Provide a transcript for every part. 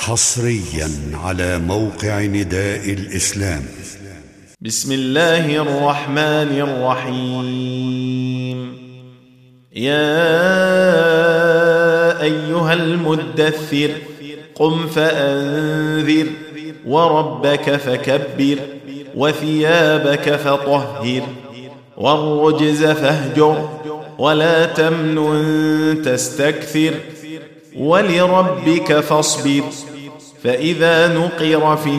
حصريا على موقع نداء الإسلام. بسم الله الرحمن الرحيم. يا أيها المدثر قم فأنذر وربك فكبر وثيابك فطهر والرجز فاهجر ولا تمنن تستكثر ولربك فاصبر فإذا نقر في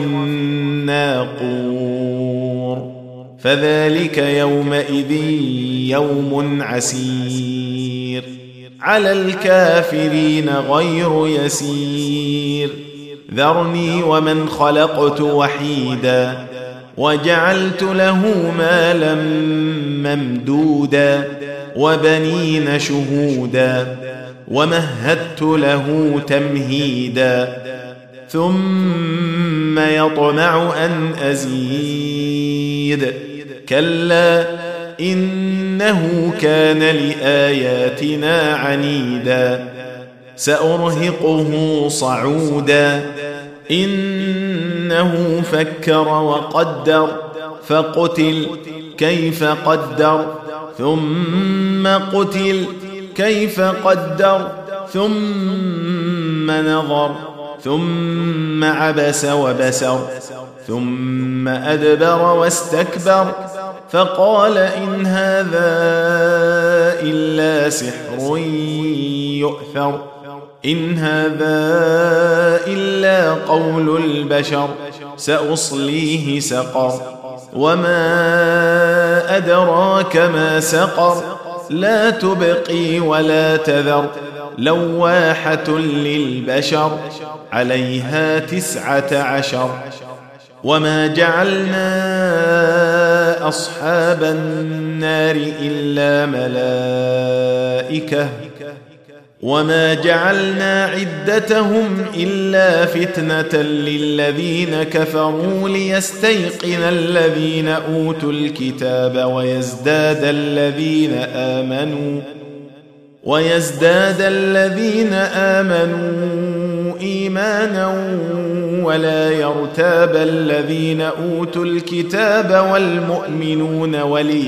الناقور فذلك يومئذ يوم عسير على الكافرين غير يسير. ذرني ومن خلقت وحيدا وجعلت له مالا ممدودا وبنين شهودا ومهدت له تمهيدا ثم يطمع أن أزيد كلا إنه كان لآياتنا عنيدا سأرهقه صعودا إنه فكر وقدر فقتل كيف قدر ثم قتل كيف قدر ثم نظر ثم عبس وبسر ثم أدبر واستكبر فقال إن هذا إلا سحر يؤثر إن هذا إلا قول البشر سأصليه سقر وما أدراك ما سقر لا تبقي ولا تذر لواحة للبشر عليها 19. وما جعلنا أصحاب النار إلا ملائكة وما جعلنا عدتهم إلا فتنة للذين كفروا ليستيقن الذين أوتوا الكتاب ويزداد الذين آمنوا إيمانا ولا يرتاب الذين أوتوا الكتاب والمؤمنون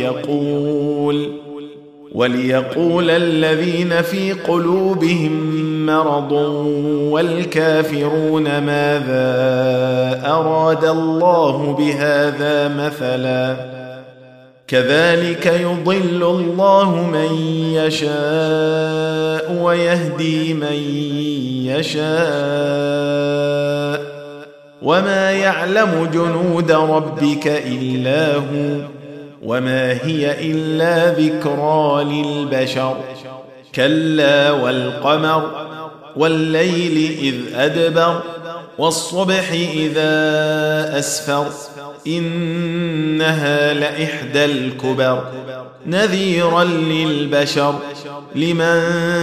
وليقول الذين في قلوبهم مرض والكافرون ماذا أراد الله بهذا مثلا كذلك يضل الله من يشاء ويهدي من يشاء وما يعلم جنود ربك إلا هو وما هي إلا ذكرى للبشر. كلا والقمر والليل إذ أدبر والصبح إذا أسفر إنها لإحدى الكبر نذيرا للبشر لمن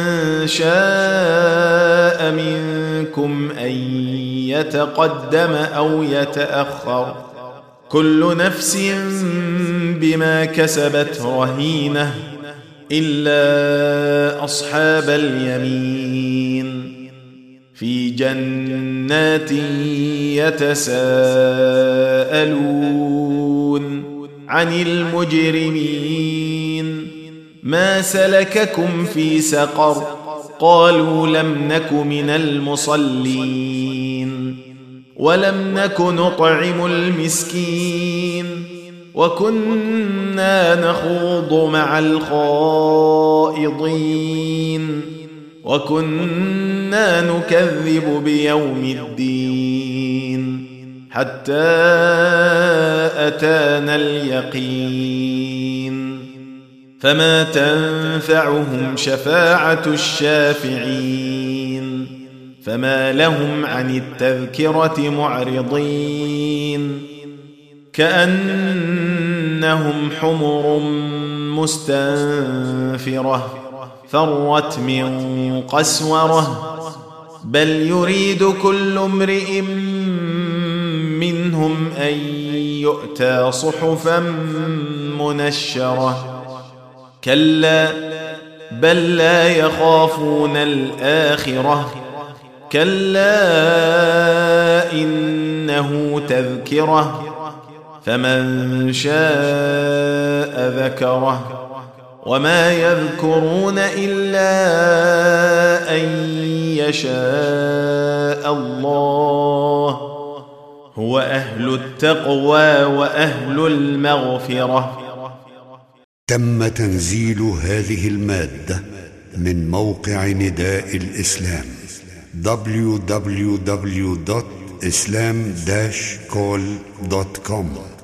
شاء منكم أن يتقدم أو يتأخر كل نفس بما كسبت رهينة إلا أصحاب اليمين في جنات يتساءلون عن المجرمين ما سلككم في سقر قالوا لم نك من المصلين ولم نك نطعم المسكين وكنا نخوض مع الخائضين وكنا نكذب بيوم الدين حتى أتانا اليقين فما تنفعهم شفاعة الشافعين فما لهم عن التذكرة معرضين كأنهم حمر مستنفرة فرت من قسورة بل يريد كل امرئ منهم أن يؤتى صحفا منشرة كلا بل لا يخافون الآخرة كلا إنه تذكرة فمن شاء ذكره وما يذكرون إلا أن يشاء الله هو أهل التقوى وأهل المغفرة. تم تنزيل هذه المادة من موقع نداء الإسلام www.islam-call.com